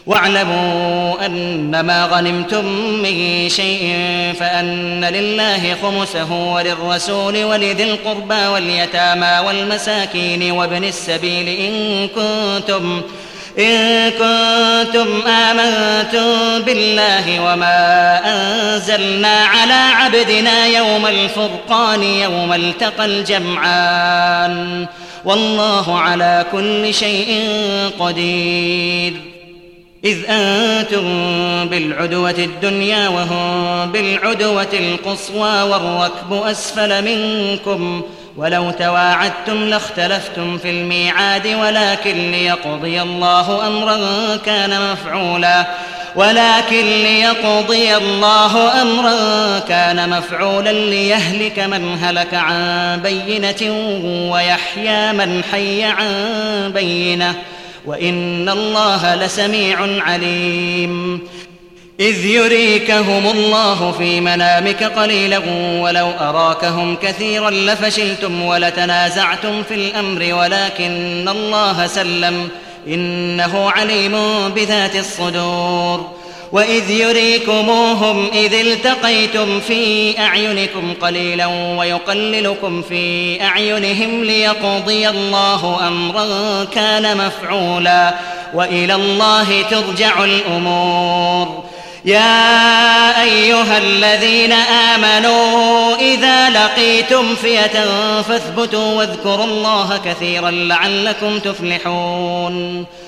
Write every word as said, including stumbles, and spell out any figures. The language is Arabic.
واعلموا أنما غنمتم من شيء فأن لله خمسه وللرسول ولذي القربى واليتامى والمساكين وابن السبيل إن كنتم إن كنتم آمنتم بالله وما أنزلنا على عبدنا يوم الفرقان يوم التقى الجمعان والله على كل شيء قدير. إذ أنتم بالعدوة الدنيا وهم بالعدوة القصوى والركب أسفل منكم ولو تواعدتم لاختلفتم في الميعاد ولكن ليقضي الله أمرا كان مفعولا ولكن ليقضي الله أمرا كان مفعولا ليهلك من هلك عن بينة ويحيى من حي عن بينة وإن الله لسميع عليم. إذ يريكهم الله في منامك قليلا ولو أراكهم كثيرا لفشلتم ولتنازعتم في الأمر ولكن الله سلم إنه عليم بذات الصدور. وإذ يريكموهم إذ التقيتم في أعينكم قليلا ويقللكم في أعينهم ليقضي الله أمرا كان مفعولا وإلى الله ترجع الأمور. يا أيها الذين آمنوا إذا لقيتم فئة فاثبتوا واذكروا الله كثيرا لعلكم تفلحون.